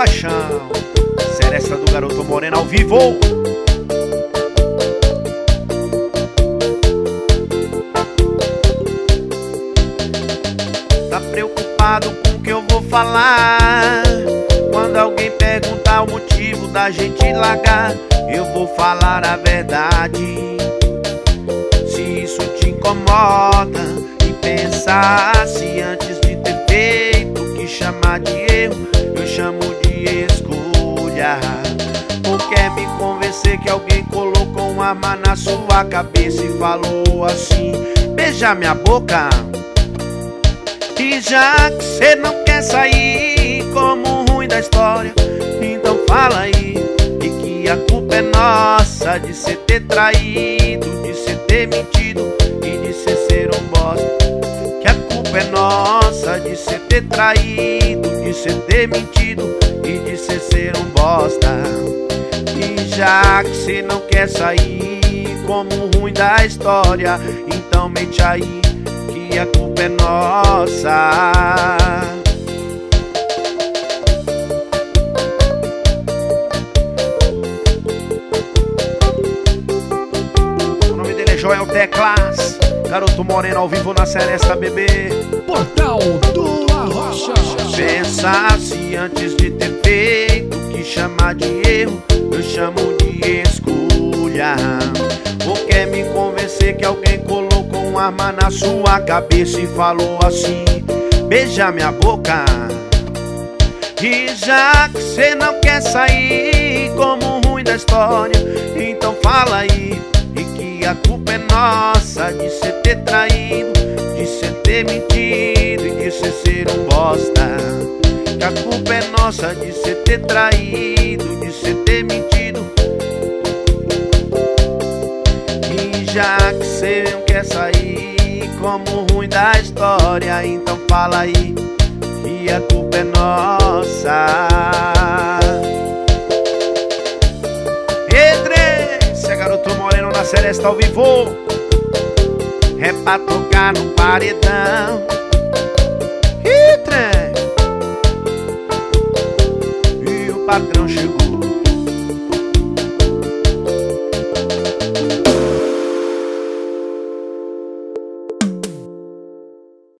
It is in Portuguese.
paixão. Seresta do Garoto Moreno ao vivo. Tá preocupado com o que eu vou falar? Quando alguém perguntar o motivo da gente largar, eu vou falar a verdade. Se isso te incomoda e pensar se antes de ter feito o que chamar de erro, eu chamo de escolha. Ou quer me convencer que alguém colocou uma arma na sua cabeça e falou assim: beija minha boca. E já que cê não quer sair como ruim da história, então fala aí. E que a culpa é nossa de cê ter traído, de cê ter mentido e de cê ser um bosta. Que a culpa é nossa de cê ter traído, de cê ter mentido e de cê ser um bosta. E já que cê não quer sair como ruim da história, então mente aí que a culpa é nossa. O nome dele é Joel Teclas, Garoto Moreno ao vivo na Seresta Bebê. Portal do Arrocha. Pensa se antes de ter feito o que chamar de erro, eu chamo de escolha. Ou quer me convencer que alguém colocou uma arma na sua cabeça e falou assim: beija minha boca. E já que cê não quer sair como ruim da história, então fala aí. E que a culpa é nossa de cê ter traído, de cê ter mentido e de cê ser um bosta. Que a culpa é nossa de cê ter traído, de cê ter mentido. E já que cê não quer sair como ruim da história, então fala aí que a culpa é nossa. Esse é Garoto Moreno na Seresta ao vivo. É pra tocar no paredão. E o patrão chegou.